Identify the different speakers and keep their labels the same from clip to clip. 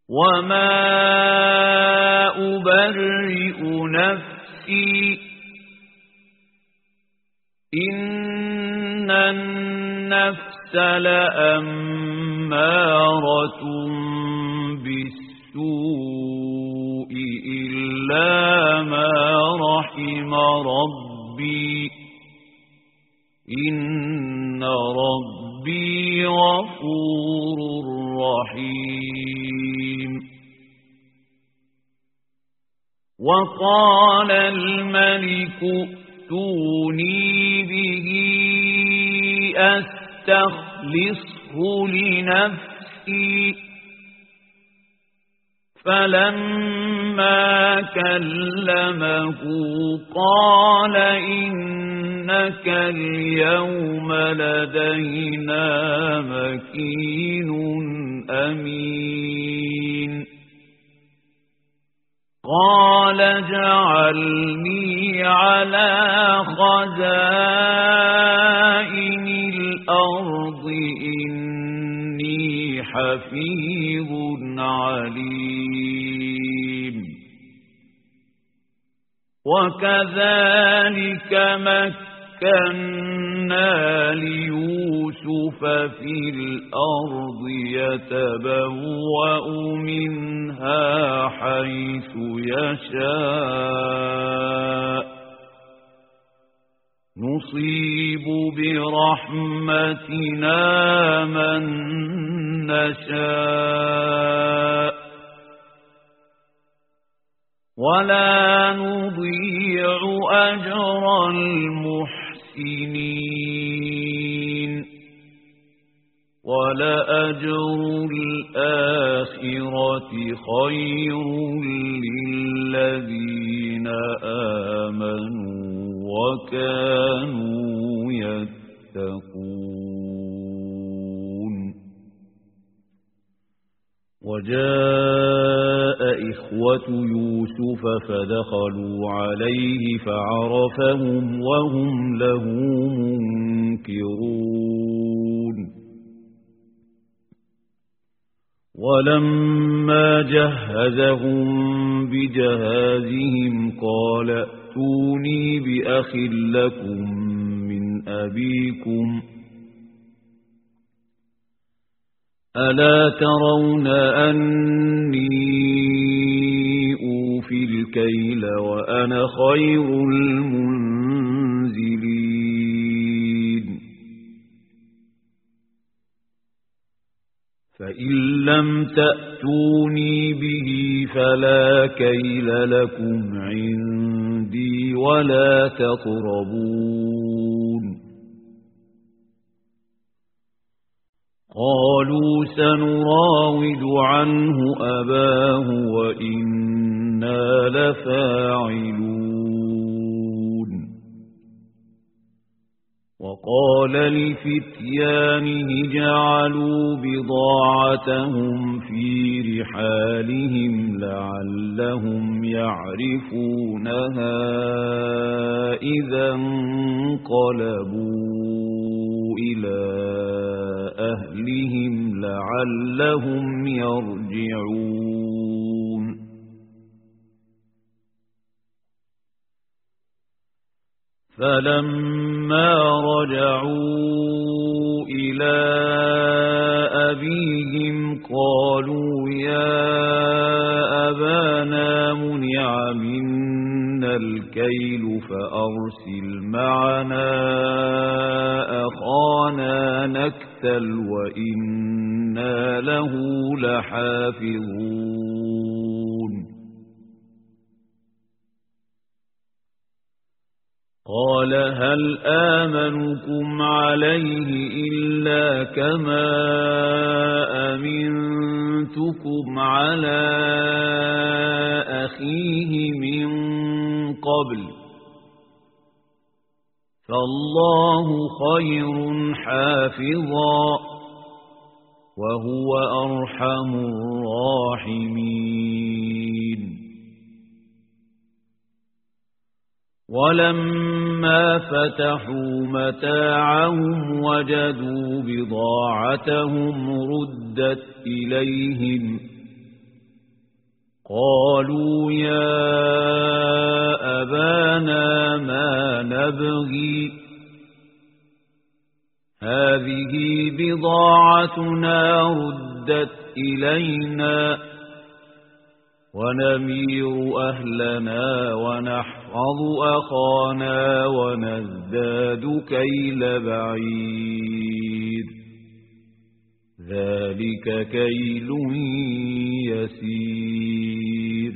Speaker 1: وما أبرئ نفسي إن النفس لأمارة بالسوء إلا ما رحم ربي إن ربي غفور رحيم. وقال الملك ائتوني به أستخلصه لنفسي فلما كلمه قال إنك اليوم لدينا مكين أمين. قال اجعلني على خزائن الأرض إني حفيظ عليم. وكذلك مكنا ليوسف في الأرض يتبوأ منها حيث يشاء نصيب برحمتنا من نشاء ولا نضيع أجر المحسنين ولأجر الآخرة خير للذين آمنوا وكانوا يتقون. وجاء إخوة يوسف فدخلوا عليه فعرفهم وهم له منكرون. ولما جهزهم بجهازهم قال ائتوني بأخ لكم من أبيكم ألا ترون أني أوفي الكيل وأنا خير المنزلين. فإن لم تأتوني به فلا كيل لكم عندي ولا تقربون. قالوا سنراود عنه أباه وإنا لفاعلون. وقال لفتيانه جعلوا بضاعتهم في رحالهم لعلهم يعرفونها إذا انقلبوا إلى أهلهم لعلهم يرجعون. فلما رجعوا إلى أبيهم قالوا يا أبانا منع منا الكيل فأرسل معنا أخانا نكتل وإنا له لحافظون. قال هل آمنكم عليه إلا كما أمنتكم على أخيه من قبل فالله خير حافظا وهو أرحم الراحمين. ولما فتحوا متاعهم وجدوا بضاعتهم ردت إليهم قالوا يا أبانا ما نبغي هذه بضاعتنا ردت إلينا ونمير أهلنا ونحفظ أخانا ونزداد كيل بعير ذلك كيل يسير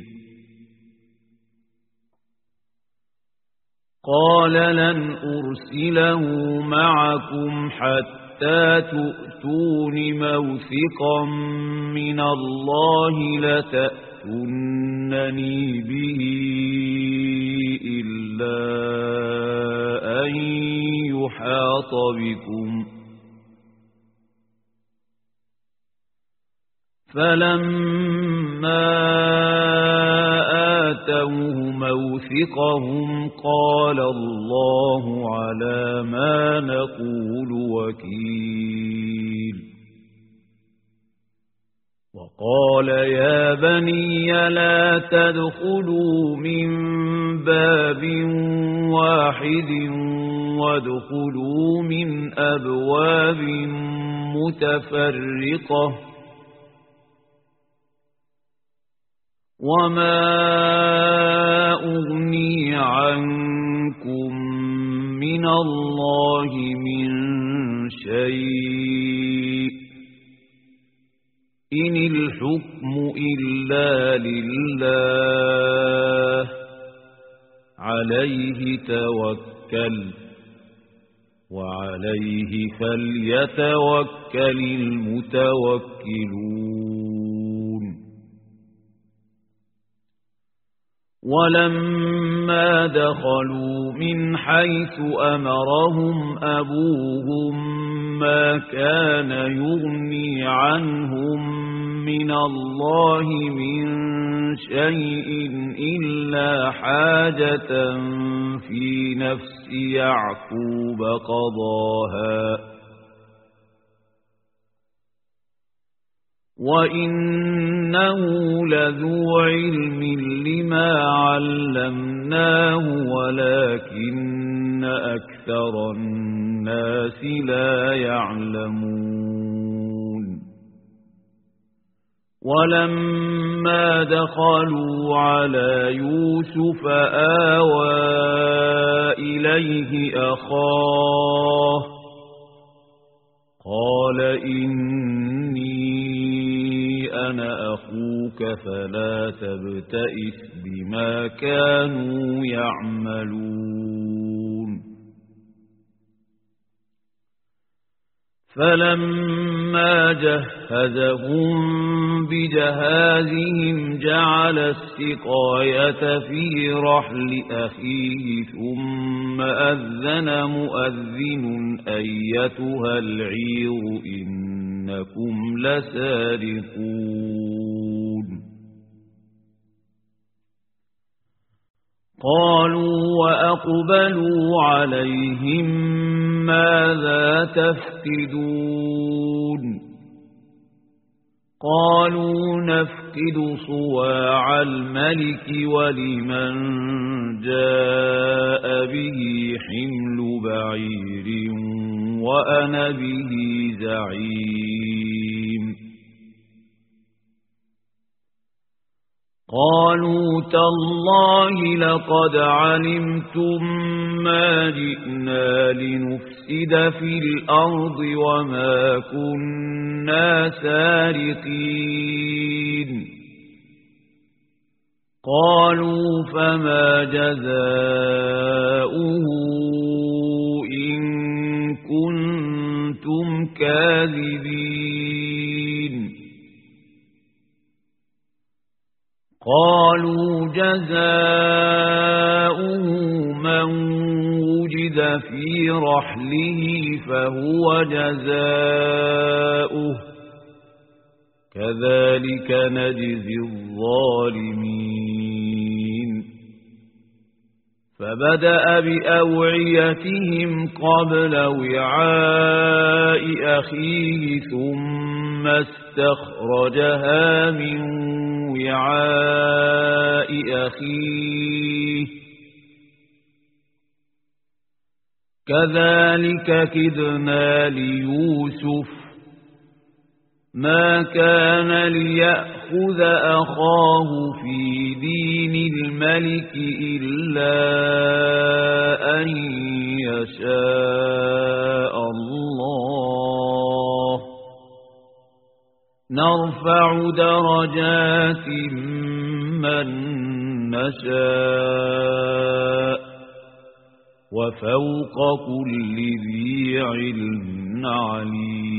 Speaker 1: قال لن أرسله معكم حتى تؤتون موثقا من الله لتأتونني به إلا أن يحاط بكم فلما آتوه موثقهم قال الله على ما نقول وكيل وقال يا بني لا تدخلوا من باب واحد وادخلوا من أبواب متفرقة وما أغني عنكم من الله من شيء إن الحكم إلا لله عليه توكل وعليه فليتوكل المتوكلون ولما دخلوا من حيث أمرهم أبوهم ما كان يغني عنهم من الله من شيء إلا حاجة في نفس يعقوب قضاها وإنه لذو علم لما علمناه ولكن أكثر الناس لا يعلمون ولما دخلوا على يوسف آوى إليه أخاه قال إني أنا أخوك فلا تبتئس بما كانوا يعملون فلما جهزهم بجهازهم جعل السقاية في رحل أخيه ثم أذن مؤذن أيتها العير إنكم لسارقون قالوا وأقبلوا عليهم ماذا تفقدون قالوا نفقد صواع الملك ولمن جاء به حمل بعير وأنا به زعيم قالوا تالله لقد علمتم ما جئنا لنفسد في الأرض وما كنا سارقين قالوا فما جزاؤه إن كنتم كاذبين قالوا جزاؤه من وجد في رحله فهو جزاؤه كذلك نجزي الظالمين فبدأ بأوعيتهم قبل وعاء أخيه ثم ثم استخرجها من وعاء أخيه كذلك كدنا ليوسف ما كان ليأخذ أخاه في دين الملك إلا أن يشاء الله نرفع درجات من نشاء وفوق كل ذي علم عليم